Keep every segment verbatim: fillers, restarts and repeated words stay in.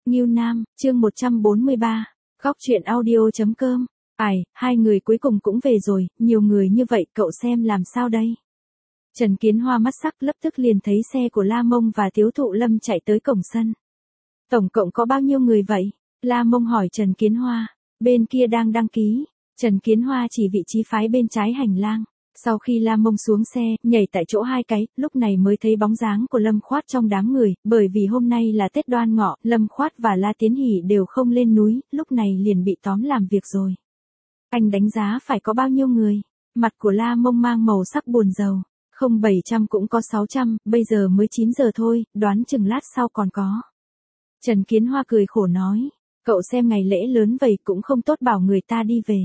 Ngưu Nam, chương một trăm bốn mươi ba, góc truyện audio.com. Ai, hai người cuối cùng cũng về rồi, nhiều người như vậy cậu xem làm sao đây? Trần Kiến Hoa mắt sắc lập tức liền thấy xe của La Mông và Tiếu Thụ Lâm chạy tới cổng sân. Tổng cộng có bao nhiêu người vậy? La Mông hỏi Trần Kiến Hoa. Bên kia đang đăng ký. Trần Kiến Hoa chỉ vị trí phái bên trái hành lang. Sau khi La Mông xuống xe, nhảy tại chỗ hai cái, lúc này mới thấy bóng dáng của Lâm Khoát trong đám người, bởi vì hôm nay là Tết Đoan Ngọ, Lâm Khoát và La Tiến Hỷ đều không lên núi, lúc này liền bị tóm làm việc rồi. Anh đánh giá phải có bao nhiêu người? Mặt của La Mông mang màu sắc buồn rầu. Không bảy trăm cũng có sáu trăm, bây giờ mới chín giờ thôi, đoán chừng lát sau còn có. Trần Kiến Hoa cười khổ nói, cậu xem ngày lễ lớn vậy cũng không tốt bảo người ta đi về.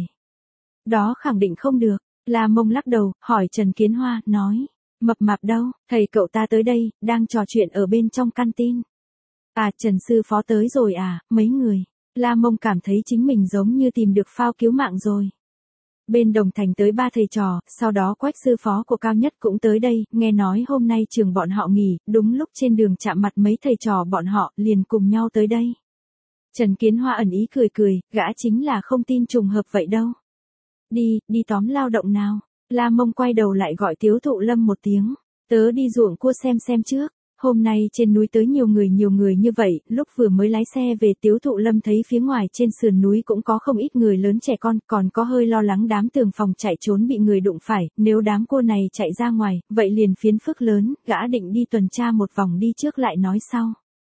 Đó khẳng định không được. La Mông lắc đầu, hỏi Trần Kiến Hoa, nói, mập mạp đâu, thầy cậu ta tới đây, đang trò chuyện ở bên trong canteen. À, Trần Sư Phó tới rồi à, mấy người. La Mông cảm thấy chính mình giống như tìm được phao cứu mạng rồi. Bên Đồng Thành tới ba thầy trò, sau đó Quách Sư Phó của Cao Nhất cũng tới đây, nghe nói hôm nay trường bọn họ nghỉ, đúng lúc trên đường chạm mặt mấy thầy trò bọn họ, liền cùng nhau tới đây. Trần Kiến Hoa ẩn ý cười cười, gã chính là không tin trùng hợp vậy đâu. Đi, đi tóm lao động nào. La Mông quay đầu lại gọi Tiếu Thụ Lâm một tiếng. Tớ đi ruộng cua xem xem trước. Hôm nay trên núi tới nhiều người nhiều người như vậy, lúc vừa mới lái xe về Tiếu Thụ Lâm thấy phía ngoài trên sườn núi cũng có không ít người lớn trẻ con, còn có hơi lo lắng đám tường phòng chạy trốn bị người đụng phải, nếu đám cua này chạy ra ngoài, vậy liền phiền phức lớn, gã định đi tuần tra một vòng đi trước lại nói sau.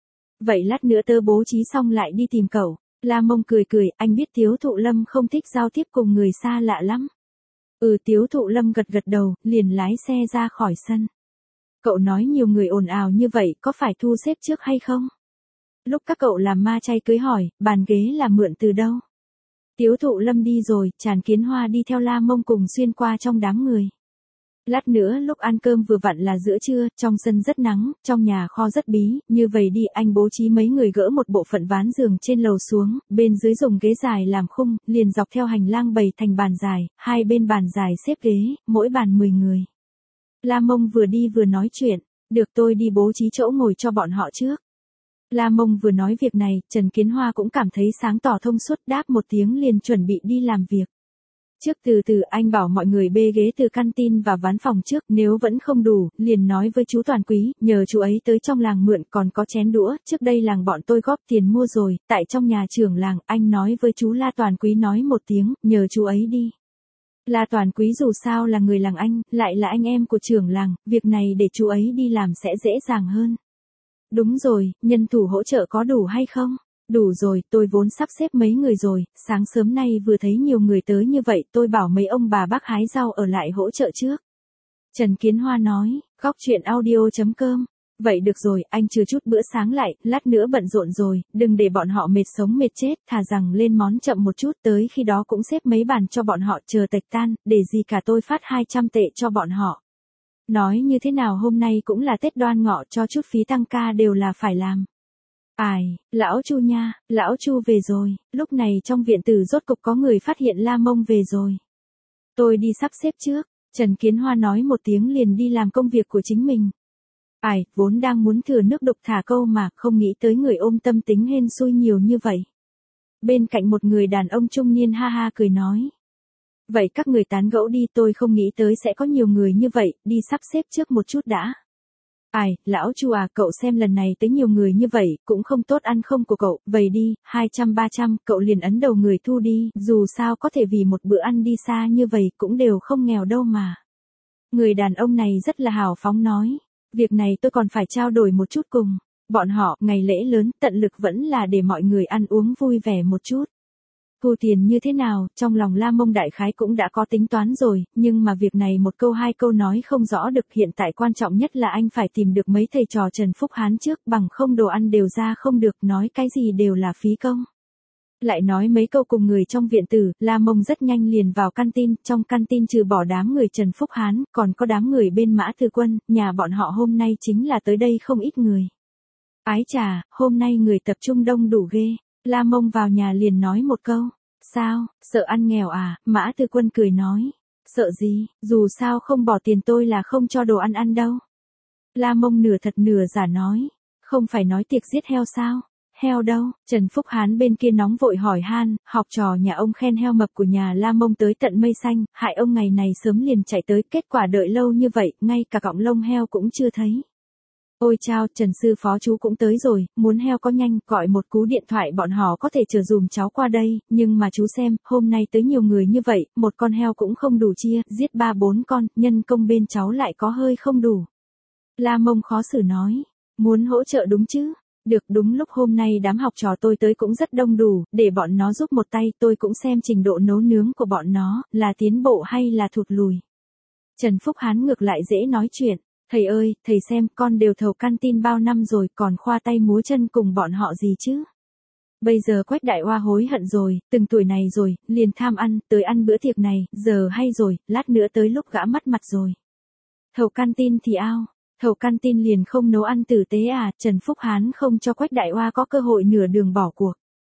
Vậy lát nữa tớ bố trí xong lại đi tìm cậu. La Mông cười cười, anh biết Tiếu Thụ Lâm không thích giao tiếp cùng người xa lạ lắm. Ừ, Tiếu Thụ Lâm gật gật đầu, liền lái xe ra khỏi sân. Cậu nói nhiều người ồn ào như vậy có phải thu xếp trước hay không? Lúc các cậu làm ma chay cưới hỏi, bàn ghế là mượn từ đâu? Tiếu Thụ Lâm đi rồi, Trần Kiến Hoa đi theo La Mông cùng xuyên qua trong đám người. Lát nữa lúc ăn cơm vừa vặn là giữa trưa, trong sân rất nắng, trong nhà kho rất bí, như vậy đi anh bố trí mấy người gỡ một bộ phận ván giường trên lầu xuống, bên dưới dùng ghế dài làm khung, liền dọc theo hành lang bày thành bàn dài, hai bên bàn dài xếp ghế, mỗi bàn mười người. La Mông vừa đi vừa nói chuyện, được tôi đi bố trí chỗ ngồi cho bọn họ trước. La Mông vừa nói việc này, Trần Kiến Hoa cũng cảm thấy sáng tỏ thông suốt, đáp một tiếng liền chuẩn bị đi làm việc. Trước từ từ anh bảo mọi người bê ghế từ canteen và ván phòng trước, nếu vẫn không đủ, liền nói với chú Toàn Quý, nhờ chú ấy tới trong làng mượn, còn có chén đũa, trước đây làng bọn tôi góp tiền mua rồi, tại trong nhà trưởng làng, anh nói với chú La Toàn Quý nói một tiếng, nhờ chú ấy đi. La Toàn Quý dù sao là người làng anh, lại là anh em của trưởng làng, việc này để chú ấy đi làm sẽ dễ dàng hơn. Đúng rồi, nhân thủ hỗ trợ có đủ hay không? Đủ rồi, tôi vốn sắp xếp mấy người rồi, sáng sớm nay vừa thấy nhiều người tới như vậy, tôi bảo mấy ông bà bác hái rau ở lại hỗ trợ trước. Trần Kiến Hoa nói, góc truyện audio.com. Vậy được rồi, anh chưa chút bữa sáng lại, lát nữa bận rộn rồi, đừng để bọn họ mệt sống mệt chết, thà rằng lên món chậm một chút, tới khi đó cũng xếp mấy bàn cho bọn họ chờ tạch tan, để gì cả tôi phát hai trăm tệ cho bọn họ. Nói như thế nào hôm nay cũng là Tết Đoan Ngọ, cho chút phí tăng ca đều là phải làm. Ai, lão Chu nha, lão Chu về rồi, lúc này trong viện tử rốt cục có người phát hiện La Mông về rồi. Tôi đi sắp xếp trước, Trần Kiến Hoa nói một tiếng liền đi làm công việc của chính mình. Ai, vốn đang muốn thừa nước đục thả câu mà không nghĩ tới người ôm tâm tính hên xui nhiều như vậy. Bên cạnh một người đàn ông trung niên ha ha cười nói. Vậy các người tán gẫu đi, tôi không nghĩ tới sẽ có nhiều người như vậy, đi sắp xếp trước một chút đã. Ai, lão Chu à, cậu xem lần này tới nhiều người như vậy, cũng không tốt ăn không của cậu, vậy đi, hai trăm ba trăm, cậu liền ấn đầu người thu đi, dù sao có thể vì một bữa ăn đi xa như vậy cũng đều không nghèo đâu mà. Người đàn ông này rất là hào phóng nói, việc này tôi còn phải trao đổi một chút cùng bọn họ, ngày lễ lớn, tận lực vẫn là để mọi người ăn uống vui vẻ một chút. Thu tiền như thế nào, trong lòng La Mông đại khái cũng đã có tính toán rồi, nhưng mà việc này một câu hai câu nói không rõ được, hiện tại quan trọng nhất là anh phải tìm được mấy thầy trò Trần Phúc Hán trước, bằng không đồ ăn đều ra không được, nói cái gì đều là phí công. Lại nói mấy câu cùng người trong viện tử, La Mông rất nhanh liền vào canteen, trong canteen trừ bỏ đám người Trần Phúc Hán, còn có đám người bên Mã Thư Quân, nhà bọn họ hôm nay chính là tới đây không ít người. Ái chà, hôm nay người tập trung đông đủ ghê. La Mông vào nhà liền nói một câu, sao, sợ ăn nghèo à, Mã Tư Quân cười nói, sợ gì, dù sao không bỏ tiền tôi là không cho đồ ăn ăn đâu. La Mông nửa thật nửa giả nói, không phải nói tiệc giết heo sao, heo đâu? Trần Phúc Hán bên kia nóng vội hỏi han, học trò nhà ông khen heo mập của nhà La Mông tới tận mây xanh, hại ông ngày này sớm liền chạy tới, kết quả đợi lâu như vậy, ngay cả cọng lông heo cũng chưa thấy. Ôi chao, Trần sư phó chú cũng tới rồi, muốn heo có nhanh, gọi một cú điện thoại bọn họ có thể chờ dùm cháu qua đây, nhưng mà chú xem, hôm nay tới nhiều người như vậy, một con heo cũng không đủ chia, giết ba bốn con, nhân công bên cháu lại có hơi không đủ. La Mông khó xử nói, muốn hỗ trợ đúng chứ? Được, đúng lúc hôm nay đám học trò tôi tới cũng rất đông đủ, để bọn nó giúp một tay, tôi cũng xem trình độ nấu nướng của bọn nó, là tiến bộ hay là thụt lùi. Trần Phúc Hán ngược lại dễ nói chuyện. Thầy ơi, thầy xem, con đều thầu canteen bao năm rồi, còn khoa tay múa chân cùng bọn họ gì chứ? Bây giờ Quách Đại Oa hối hận rồi, từng tuổi này rồi, liền tham ăn, tới ăn bữa tiệc này, giờ hay rồi, lát nữa tới lúc gã mất mặt rồi. Thầu canteen thì ao, thầu canteen liền không nấu ăn tử tế à? Trần Phúc Hán không cho Quách Đại Oa có cơ hội nửa đường bỏ cuộc.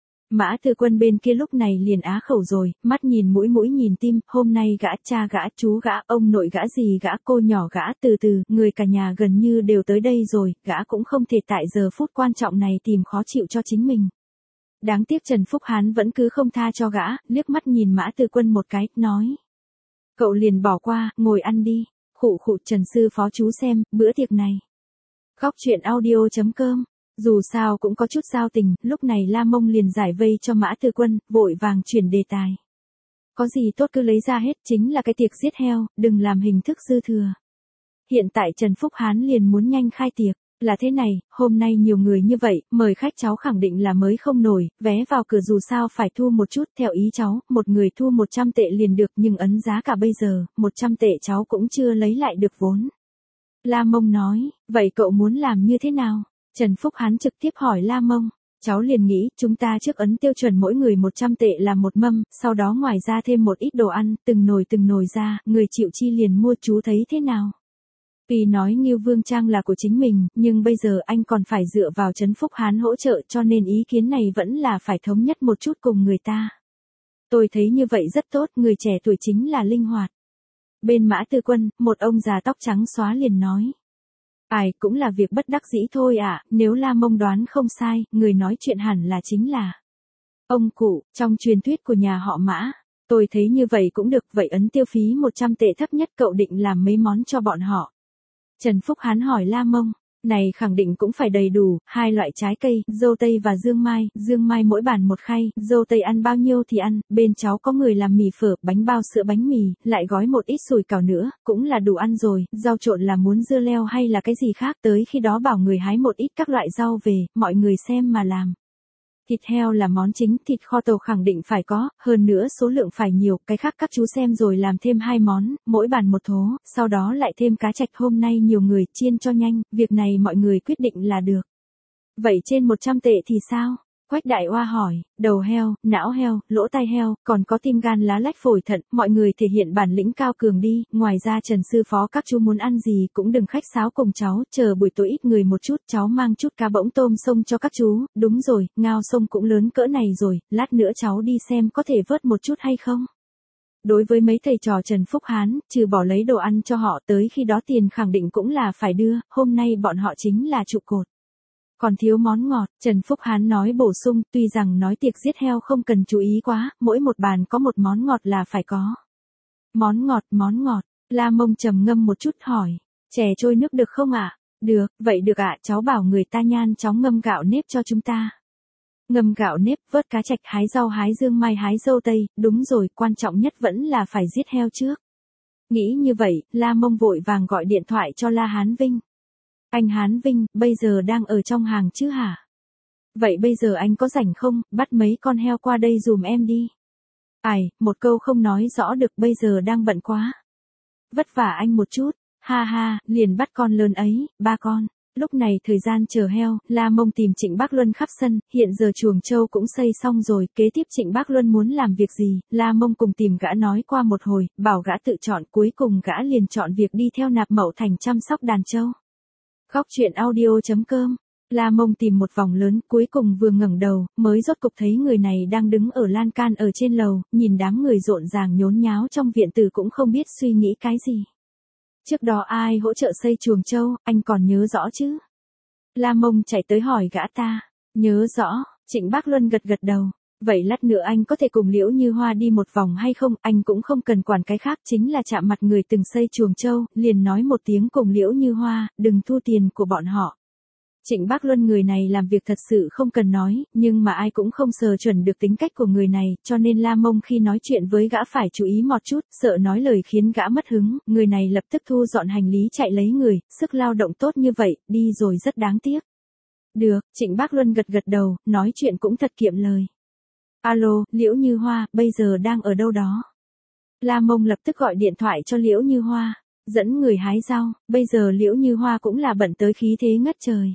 Mã Tư Quân bên kia lúc này liền á khẩu rồi, mắt nhìn mũi mũi nhìn tim, hôm nay gã, cha gã, chú gã, ông nội gã gì gã, cô nhỏ gã, từ từ, người cả nhà gần như đều tới đây rồi, gã cũng không thể tại giờ phút quan trọng này tìm khó chịu cho chính mình. Đáng tiếc Trần Phúc Hán vẫn cứ không tha cho gã, liếc mắt nhìn Mã Tư Quân một cái, nói. Cậu liền bỏ qua, ngồi ăn đi, khụ khụ Trần sư phó chú xem, bữa tiệc này. Góc truyện audio chấm com. Dù sao cũng có chút giao tình, lúc này La Mông liền giải vây cho Mã Tư Quân, vội vàng chuyển đề tài. Có gì tốt cứ lấy ra hết, chính là cái tiệc giết heo, đừng làm hình thức dư thừa. Hiện tại Trần Phúc Hán liền muốn nhanh khai tiệc, là thế này, hôm nay nhiều người như vậy, mời khách cháu khẳng định là mới không nổi, vé vào cửa dù sao phải thu một chút, theo ý cháu, một người thu một trăm tệ liền được, nhưng ấn giá cả bây giờ, một trăm tệ cháu cũng chưa lấy lại được vốn. La Mông nói, vậy cậu muốn làm như thế nào? Trần Phúc Hán trực tiếp hỏi La Mông, cháu liền nghĩ, chúng ta trước ấn tiêu chuẩn mỗi người một trăm tệ là một mâm, sau đó ngoài ra thêm một ít đồ ăn, từng nồi từng nồi ra, người chịu chi liền mua, chú thấy thế nào? Vì nói Ngưu Vương Trang là của chính mình, nhưng bây giờ anh còn phải dựa vào Trần Phúc Hán hỗ trợ, cho nên ý kiến này vẫn là phải thống nhất một chút cùng người ta. Tôi thấy như vậy rất tốt, người trẻ tuổi chính là linh hoạt. Bên Mã Tư Quân, một ông già tóc trắng xóa liền nói. Ai, cũng là việc bất đắc dĩ thôi ạ, à, nếu La Mông đoán không sai, người nói chuyện hẳn là chính là ông cụ, trong truyền thuyết của nhà họ Mã. Tôi thấy như vậy cũng được, vậy ấn tiêu phí một trăm tệ thấp nhất cậu định làm mấy món cho bọn họ. Trần Phúc Hán hỏi La Mông, này khẳng định cũng phải đầy đủ, hai loại trái cây, dâu tây và dương mai, dương mai mỗi bàn một khay, dâu tây ăn bao nhiêu thì ăn, bên cháu có người làm mì phở, bánh bao sữa bánh mì, lại gói một ít sủi cảo nữa, cũng là đủ ăn rồi, rau trộn là muốn dưa leo hay là cái gì khác, tới khi đó bảo người hái một ít các loại rau về, mọi người xem mà làm. Thịt heo là món chính, thịt kho tàu khẳng định phải có, hơn nữa số lượng phải nhiều, cái khác các chú xem rồi làm thêm hai món, mỗi bàn một thố, sau đó lại thêm cá trạch, hôm nay nhiều người, chiên cho nhanh, việc này mọi người quyết định là được. Vậy trên một trăm tệ thì sao? Quách Đại Oa hỏi, đầu heo, não heo, lỗ tai heo, còn có tim gan lá lách phổi thận, mọi người thể hiện bản lĩnh cao cường đi, ngoài ra Trần sư phó các chú muốn ăn gì cũng đừng khách sáo cùng cháu, chờ buổi tối ít người một chút, cháu mang chút cá bỗng tôm sông cho các chú, đúng rồi, ngao sông cũng lớn cỡ này rồi, lát nữa cháu đi xem có thể vớt một chút hay không. Đối với mấy thầy trò Trần Phúc Hán, trừ bỏ lấy đồ ăn cho họ tới khi đó tiền khẳng định cũng là phải đưa, hôm nay bọn họ chính là trụ cột. Còn thiếu món ngọt, Trần Phúc Hán nói bổ sung, tuy rằng nói tiệc giết heo không cần chú ý quá, mỗi một bàn có một món ngọt là phải có. Món ngọt, món ngọt, La Mông trầm ngâm một chút hỏi, chè trôi nước được không ạ? Được, vậy được ạ, cháu bảo người ta nhan chóng ngâm gạo nếp cho chúng ta. Ngâm gạo nếp, vớt cá trạch, hái rau, hái dương mai, hái dâu tây, đúng rồi, quan trọng nhất vẫn là phải giết heo trước. Nghĩ như vậy, La Mông vội vàng gọi điện thoại cho La Hán Vinh. Anh Hán Vinh, bây giờ đang ở trong hàng chứ hả? Vậy bây giờ anh có rảnh không, bắt mấy con heo qua đây dùm em đi. Ai, một câu không nói rõ được, bây giờ đang bận quá. Vất vả anh một chút, ha ha, liền bắt con lớn ấy, ba con. Lúc này thời gian chờ heo, La Mông tìm Trịnh Bác Luân khắp sân, hiện giờ chuồng trâu cũng xây xong rồi, kế tiếp Trịnh Bác Luân muốn làm việc gì, La Mông cùng tìm gã nói qua một hồi, bảo gã tự chọn, cuối cùng gã liền chọn việc đi theo Nạp Mậu Thành chăm sóc đàn trâu. Góc truyện audio chấm com. La Mông tìm một vòng lớn, cuối cùng vừa ngẩng đầu, mới rốt cục thấy người này đang đứng ở lan can ở trên lầu, nhìn đám người rộn ràng nhốn nháo trong viện tử cũng không biết suy nghĩ cái gì. Trước đó ai hỗ trợ xây chuồng trâu, anh còn nhớ rõ chứ? La Mông chạy tới hỏi gã ta. Nhớ rõ, Trịnh Bác Luân gật gật đầu. Vậy lát nữa anh có thể cùng Liễu Như Hoa đi một vòng hay không, anh cũng không cần quản cái khác, chính là chạm mặt người từng xây chuồng trâu, liền nói một tiếng cùng Liễu Như Hoa, đừng thu tiền của bọn họ. Trịnh Bác Luân người này làm việc thật sự không cần nói, nhưng mà ai cũng không sờ chuẩn được tính cách của người này, cho nên La Mông khi nói chuyện với gã phải chú ý một chút, sợ nói lời khiến gã mất hứng, người này lập tức thu dọn hành lý chạy lấy người, sức lao động tốt như vậy, đi rồi rất đáng tiếc. Được, Trịnh Bác Luân gật gật đầu, nói chuyện cũng thật kiệm lời. Alo, Liễu Như Hoa, bây giờ đang ở đâu đó? La Mông lập tức gọi điện thoại cho Liễu Như Hoa, dẫn người hái rau, bây giờ Liễu Như Hoa cũng là bận tới khí thế ngất trời.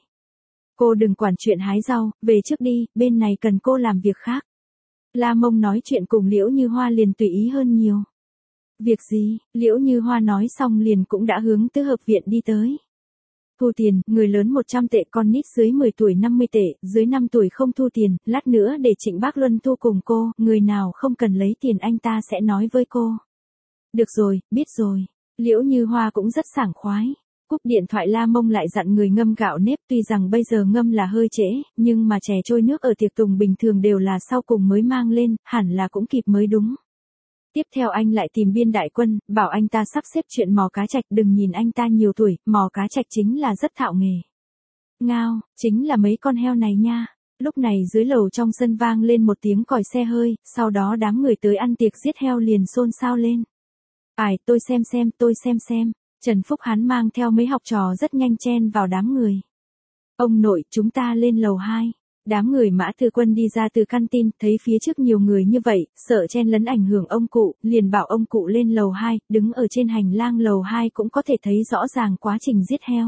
Cô đừng quản chuyện hái rau, về trước đi, bên này cần cô làm việc khác. La Mông nói chuyện cùng Liễu Như Hoa liền tùy ý hơn nhiều. Việc gì? Liễu Như Hoa nói xong liền cũng đã hướng tứ hợp viện đi tới. Thu tiền, người lớn một trăm tệ, con nít dưới mười tuổi năm mươi tệ, dưới năm tuổi không thu tiền, lát nữa để Trịnh Bác Luân thu cùng cô, người nào không cần lấy tiền anh ta sẽ nói với cô. Được rồi, biết rồi. Liễu Như Hoa cũng rất sảng khoái. Cúp điện thoại La Mông lại dặn người ngâm gạo nếp, tuy rằng bây giờ ngâm là hơi trễ, nhưng mà chè trôi nước ở tiệc tùng bình thường đều là sau cùng mới mang lên, hẳn là cũng kịp mới đúng. Tiếp theo anh lại tìm Biên Đại Quân, bảo anh ta sắp xếp chuyện mò cá trạch, đừng nhìn anh ta nhiều tuổi, mò cá trạch chính là rất thạo nghề. Ngao, chính là mấy con heo này nha. Lúc này dưới lầu trong sân vang lên một tiếng còi xe hơi, sau đó đám người tới ăn tiệc giết heo liền xôn xao lên. Ai, tôi xem xem, tôi xem xem. Trần Phúc Hán mang theo mấy học trò rất nhanh chen vào đám người. Ông nội, chúng ta lên lầu hai. Đám người Mã Thư Quân đi ra từ canteen, thấy phía trước nhiều người như vậy, sợ chen lấn ảnh hưởng ông cụ, liền bảo ông cụ lên lầu hai, đứng ở trên hành lang lầu hai cũng có thể thấy rõ ràng quá trình giết heo.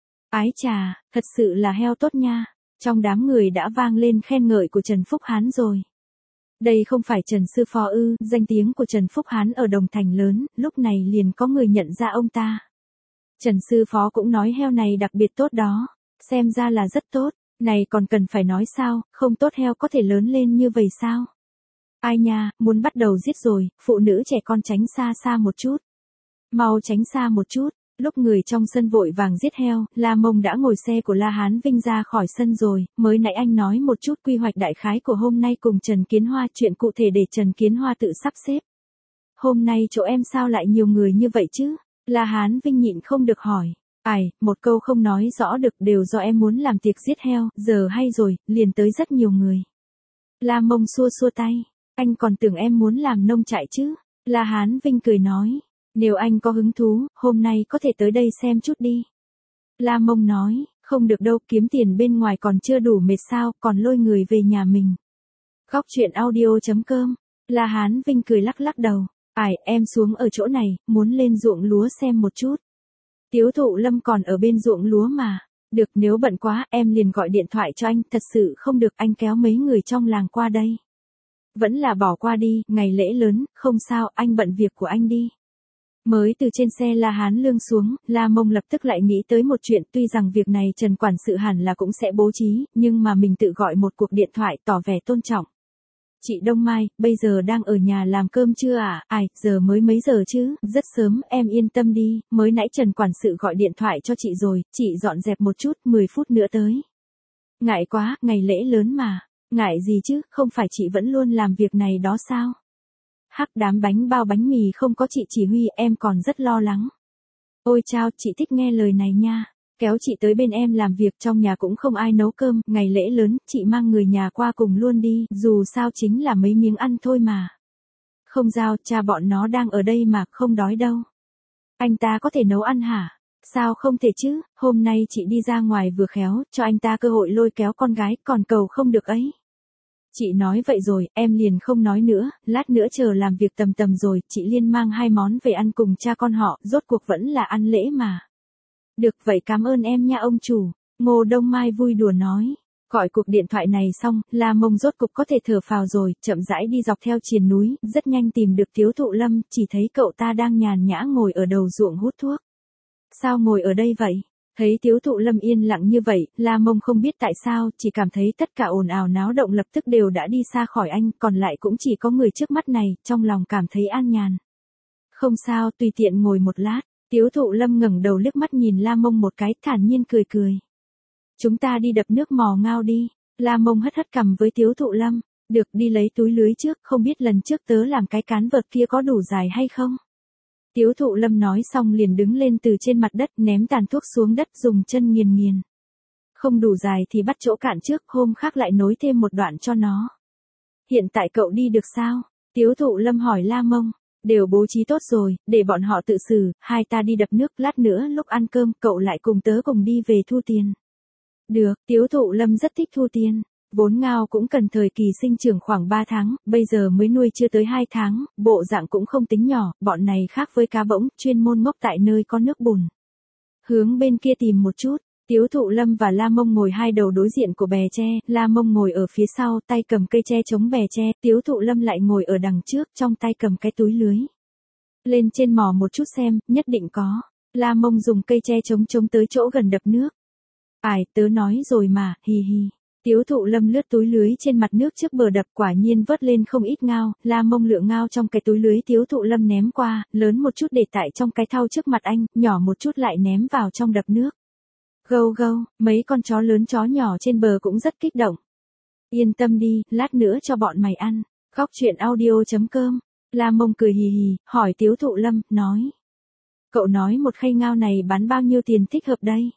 Ái chà, thật sự là heo tốt nha. Trong đám người đã vang lên khen ngợi của Trần Phúc Hán rồi. Đây không phải Trần Sư Phó ư, danh tiếng của Trần Phúc Hán ở Đồng Thành lớn, lúc này liền có người nhận ra ông ta. Trần Sư Phó cũng nói heo này đặc biệt tốt đó, xem ra là rất tốt, này còn cần phải nói sao, không tốt heo có thể lớn lên như vậy sao? Ai nha, muốn bắt đầu giết rồi, phụ nữ trẻ con tránh xa xa một chút. Mau tránh xa một chút. Lúc người trong sân vội vàng giết heo, La Mông đã ngồi xe của La Hán Vinh ra khỏi sân rồi, mới nãy anh nói một chút quy hoạch đại khái của hôm nay cùng Trần Kiến Hoa, chuyện cụ thể để Trần Kiến Hoa tự sắp xếp. Hôm nay chỗ em sao lại nhiều người như vậy chứ? La Hán Vinh nhịn không được hỏi. Ai, một câu không nói rõ được, đều do em muốn làm tiệc giết heo, giờ hay rồi, liền tới rất nhiều người. La Mông xua xua tay, anh còn tưởng em muốn làm nông trại chứ? La Hán Vinh cười nói. Nếu anh có hứng thú, hôm nay có thể tới đây xem chút đi. La Mông nói, không được đâu, kiếm tiền bên ngoài còn chưa đủ mệt sao, còn lôi người về nhà mình. Góc truyện audio chấm com. La Hán Vinh cười lắc lắc đầu. Ải, em xuống ở chỗ này, muốn lên ruộng lúa xem một chút. Tiếu Thụ Lâm còn ở bên ruộng lúa mà. Được, nếu bận quá, em liền gọi điện thoại cho anh, thật sự không được anh kéo mấy người trong làng qua đây. Vẫn là bỏ qua đi, ngày lễ lớn, không sao, anh bận việc của anh đi. Mới từ trên xe La Hán Lương xuống, La Mông lập tức lại nghĩ tới một chuyện, tuy rằng việc này Trần quản sự hẳn là cũng sẽ bố trí, nhưng mà mình tự gọi một cuộc điện thoại tỏ vẻ tôn trọng. Chị Đông Mai, bây giờ đang ở nhà làm cơm chưa à? Ai, giờ mới mấy giờ chứ? Rất sớm, em yên tâm đi, mới nãy Trần quản sự gọi điện thoại cho chị rồi, chị dọn dẹp một chút, mười phút nữa tới. Ngại quá, ngày lễ lớn mà. Ngại gì chứ, không phải chị vẫn luôn làm việc này đó sao? Hắc, đám bánh bao bánh mì không có chị chỉ huy, em còn rất lo lắng. Ôi chao, chị thích nghe lời này nha. Kéo chị tới bên em làm việc, trong nhà cũng không ai nấu cơm, ngày lễ lớn, chị mang người nhà qua cùng luôn đi, dù sao chính là mấy miếng ăn thôi mà. Không giao, cha bọn nó đang ở đây mà, không đói đâu. Anh ta có thể nấu ăn hả? Sao không thể chứ, hôm nay chị đi ra ngoài vừa khéo, cho anh ta cơ hội lôi kéo con gái, còn cầu không được ấy. Chị nói vậy rồi, em liền không nói nữa, lát nữa chờ làm việc tầm tầm rồi, chị Liên mang hai món về ăn cùng cha con họ, rốt cuộc vẫn là ăn lễ mà. Được, vậy cảm ơn em nha ông chủ. Ngô Đông Mai vui đùa nói. Gọi cuộc điện thoại này xong, La Mông rốt cục có thể thở phào rồi, chậm rãi đi dọc theo triền núi, rất nhanh tìm được Tiếu Thụ Lâm, chỉ thấy cậu ta đang nhàn nhã ngồi ở đầu ruộng hút thuốc. Sao ngồi ở đây vậy? Thấy Tiếu Thụ Lâm yên lặng như vậy, La Mông không biết tại sao, chỉ cảm thấy tất cả ồn ào náo động lập tức đều đã đi xa khỏi anh, còn lại cũng chỉ có người trước mắt này, trong lòng cảm thấy an nhàn. Không sao, tùy tiện ngồi một lát. Tiếu Thụ Lâm ngẩng đầu liếc mắt nhìn La Mông một cái, thản nhiên cười cười. Chúng ta đi đập nước mò ngao đi. La Mông hất hất cằm với Tiếu Thụ Lâm, được đi lấy túi lưới trước, không biết lần trước tớ làm cái cán vợt kia có đủ dài hay không? Tiếu Thụ Lâm nói xong liền đứng lên từ trên mặt đất ném tàn thuốc xuống đất dùng chân nghiền nghiền. Không đủ dài thì bắt chỗ cạn trước, hôm khác lại nối thêm một đoạn cho nó. Hiện tại cậu đi được sao? Tiếu Thụ Lâm hỏi La Mông. Đều bố trí tốt rồi, để bọn họ tự xử, hai ta đi đập nước, lát nữa lúc ăn cơm cậu lại cùng tớ cùng đi về thu tiền. Được, Tiếu Thụ Lâm rất thích thu tiền. Vốn ngao cũng cần thời kỳ sinh trưởng khoảng ba tháng, bây giờ mới nuôi chưa tới hai tháng, bộ dạng cũng không tính nhỏ, bọn này khác với cá bỗng, chuyên môn ngốc tại nơi có nước bùn. Hướng bên kia tìm một chút, Tiếu Thụ Lâm và La Mông ngồi hai đầu đối diện của bè tre, La Mông ngồi ở phía sau, tay cầm cây tre chống bè tre, Tiếu Thụ Lâm lại ngồi ở đằng trước, trong tay cầm cái túi lưới. Lên trên mò một chút xem, nhất định có. La Mông dùng cây tre chống chống tới chỗ gần đập nước. Ải, tớ nói rồi mà, hì hì. Tiếu Thụ Lâm lướt túi lưới trên mặt nước trước bờ đập, quả nhiên vớt lên không ít ngao, La Mông lựa ngao trong cái túi lưới Tiếu Thụ Lâm ném qua, lớn một chút để tại trong cái thau trước mặt anh, nhỏ một chút lại ném vào trong đập nước. Gâu gâu, mấy con chó lớn chó nhỏ trên bờ cũng rất kích động. Yên tâm đi, lát nữa cho bọn mày ăn. Góc truyện audio chấm com. La Mông cười hì hì, hỏi Tiếu Thụ Lâm, nói. Cậu nói một khay ngao này bán bao nhiêu tiền thích hợp đây?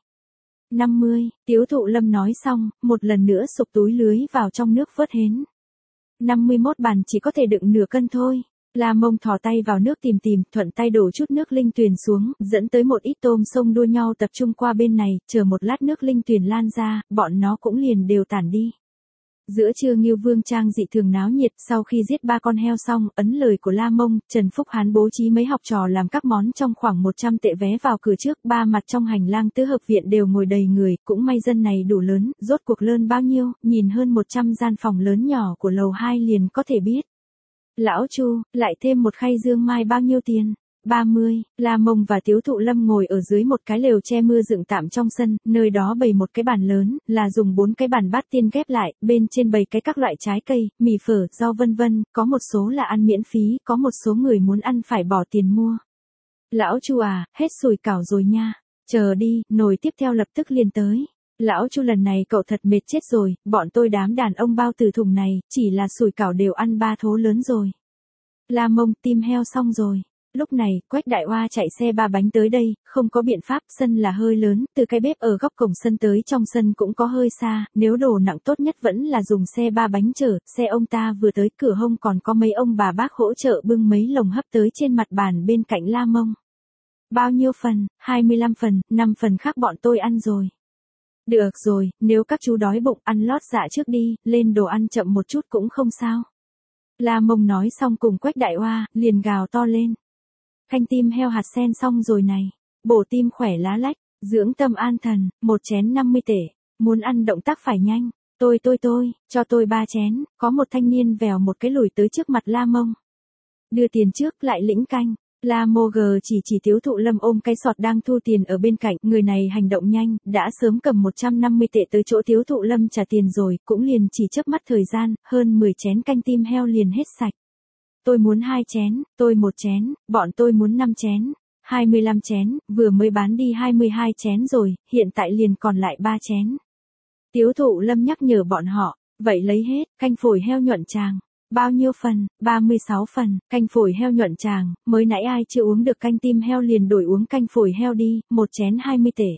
năm mươi, Tiếu Thụ Lâm nói xong, một lần nữa sụp túi lưới vào trong nước vớt hến. năm mươi mốt bàn chỉ có thể đựng nửa cân thôi. La Mông thò tay vào nước tìm tìm, thuận tay đổ chút nước linh tuyền xuống, dẫn tới một ít tôm sông đua nhau tập trung qua bên này, chờ một lát nước linh tuyền lan ra, bọn nó cũng liền đều tản đi. Giữa trưa Ngưu Vương Trang dị thường náo nhiệt, sau khi giết ba con heo xong, ấn lời của La Mông, Trần Phúc Hán bố trí mấy học trò làm các món trong khoảng một trăm tệ vé vào cửa trước, ba mặt trong hành lang tứ hợp viện đều ngồi đầy người, cũng may dân này đủ lớn, rốt cuộc lớn bao nhiêu, nhìn hơn một trăm gian phòng lớn nhỏ của lầu hai liền có thể biết. Lão Chu, lại thêm một khay dương mai bao nhiêu tiền? ba mươi, La Mông và Tiếu Thụ Lâm ngồi ở dưới một cái lều che mưa dựng tạm trong sân, nơi đó bày một cái bàn lớn, là dùng bốn cái bàn bát tiên ghép lại, bên trên bày cái các loại trái cây, mì phở, rau vân vân, có một số là ăn miễn phí, có một số người muốn ăn phải bỏ tiền mua. Lão Chu à, hết sủi cảo rồi nha. Chờ đi, nồi tiếp theo lập tức liền tới. Lão Chu lần này cậu thật mệt chết rồi, bọn tôi đám đàn ông bao từ thùng này, chỉ là sủi cảo đều ăn ba thố lớn rồi. La Mông, tim heo xong rồi. Lúc này, Quách Đại Oa chạy xe ba bánh tới đây, không có biện pháp, sân là hơi lớn, từ cái bếp ở góc cổng sân tới trong sân cũng có hơi xa, nếu đồ nặng tốt nhất vẫn là dùng xe ba bánh chở, xe ông ta vừa tới cửa hông còn có mấy ông bà bác hỗ trợ bưng mấy lồng hấp tới trên mặt bàn bên cạnh La Mông. Bao nhiêu phần? hai mươi lăm phần, năm phần khác bọn tôi ăn rồi. Được rồi, nếu các chú đói bụng ăn lót dạ trước đi, lên đồ ăn chậm một chút cũng không sao. La Mông nói xong cùng Quách Đại Oa, liền gào to lên. Canh tim heo hạt sen xong rồi này. Bổ tim khỏe lá lách, dưỡng tâm an thần, một chén năm mươi tể. Muốn ăn động tác phải nhanh. Tôi tôi tôi, cho tôi ba chén. Có một thanh niên vèo một cái lùi tới trước mặt La Mông. Đưa tiền trước lại lĩnh canh. La Mô Gờ chỉ chỉ Tiếu Thụ Lâm ôm cái sọt đang thu tiền ở bên cạnh, người này hành động nhanh, đã sớm cầm một trăm năm mươi tệ tới chỗ Tiếu Thụ Lâm trả tiền rồi, cũng liền chỉ chớp mắt thời gian, hơn mười chén canh tim heo liền hết sạch. Tôi muốn hai chén, tôi một chén, bọn tôi muốn năm chén, hai mươi lăm chén, vừa mới bán đi hai mươi hai chén rồi, hiện tại liền còn lại ba chén. Tiếu Thụ Lâm nhắc nhở bọn họ, vậy lấy hết, canh phổi heo nhuận tràng. Bao nhiêu phần? ba mươi sáu phần, canh phổi heo nhuận tràng, mới nãy ai chưa uống được canh tim heo liền đổi uống canh phổi heo đi, một chén hai mươi tể.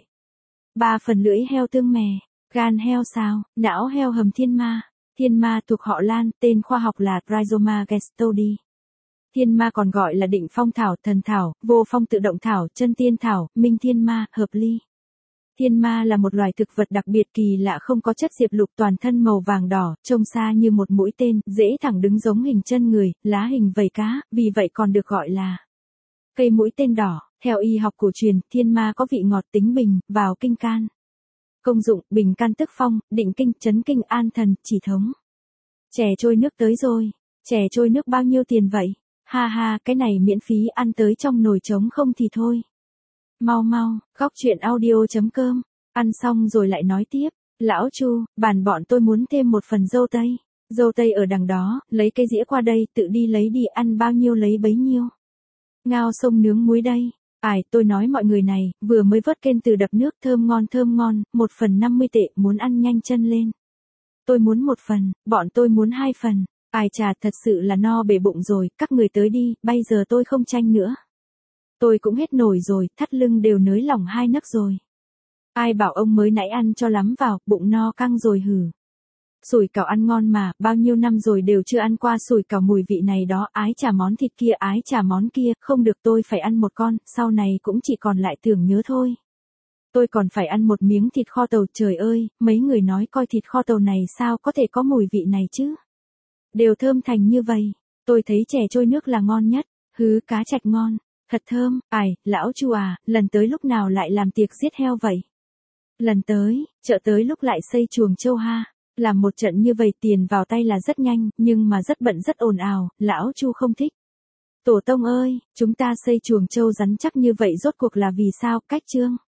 ba phần lưỡi heo tương mè, gan heo xào, não heo hầm thiên ma. Thiên ma thuộc họ Lan, tên khoa học là Rhizoma gestodi. Thiên ma còn gọi là định phong thảo, thần thảo, vô phong tự động thảo, chân tiên thảo, minh thiên ma, hợp ly. Thiên ma là một loài thực vật đặc biệt kỳ lạ không có chất diệp lục, toàn thân màu vàng đỏ, trông xa như một mũi tên, dễ thẳng đứng giống hình chân người, lá hình vảy cá, vì vậy còn được gọi là cây mũi tên đỏ. Theo y học cổ truyền, thiên ma có vị ngọt tính bình, vào kinh can. Công dụng, bình can tức phong, định kinh, chấn kinh, an thần, chỉ thống. Chè trôi nước tới rồi. Chè trôi nước bao nhiêu tiền vậy? Ha ha, cái này miễn phí, ăn tới trong nồi trống không thì thôi. Mau mau, góc truyện audio chấm com. Ăn xong rồi lại nói tiếp. Lão Chu, bàn bọn tôi muốn thêm một phần dâu tây. Dâu tây ở đằng đó, lấy cái dĩa qua đây, tự đi lấy đi, ăn bao nhiêu lấy bấy nhiêu. Ngao sông nướng muối đây. Ải, tôi nói mọi người này, vừa mới vớt kênh từ đập nước, thơm ngon thơm ngon, một phần năm mươi tệ, muốn ăn nhanh chân lên. tôi muốn một phần, bọn tôi muốn hai phần. Ai chà, thật sự là no bể bụng rồi, các người tới đi, bây giờ tôi không tranh nữa. Tôi cũng hết nổi rồi, thắt lưng đều nới lỏng hai nấc rồi. Ai bảo ông mới nãy ăn cho lắm vào, bụng no căng rồi hử. Sủi cảo ăn ngon mà, bao nhiêu năm rồi đều chưa ăn qua sủi cảo mùi vị này đó, ái chà món thịt kia, ái chà món kia, không được tôi phải ăn một con, sau này cũng chỉ còn lại tưởng nhớ thôi. Tôi còn phải ăn một miếng thịt kho tàu, trời ơi, mấy người nói coi thịt kho tàu này sao có thể có mùi vị này chứ. Đều thơm thành như vậy, tôi thấy chè trôi nước là ngon nhất, hứ cá chạch ngon, thật thơm, ải, lão Chu à, lần tới lúc nào lại làm tiệc giết heo vậy? Lần tới, chợ tới lúc lại xây chuồng trâu ha. Làm một trận như vậy tiền vào tay là rất nhanh, nhưng mà rất bận rất ồn ào, lão Chu không thích. Tổ tông ơi, chúng ta xây chuồng trâu rắn chắc như vậy rốt cuộc là vì sao, cách chương.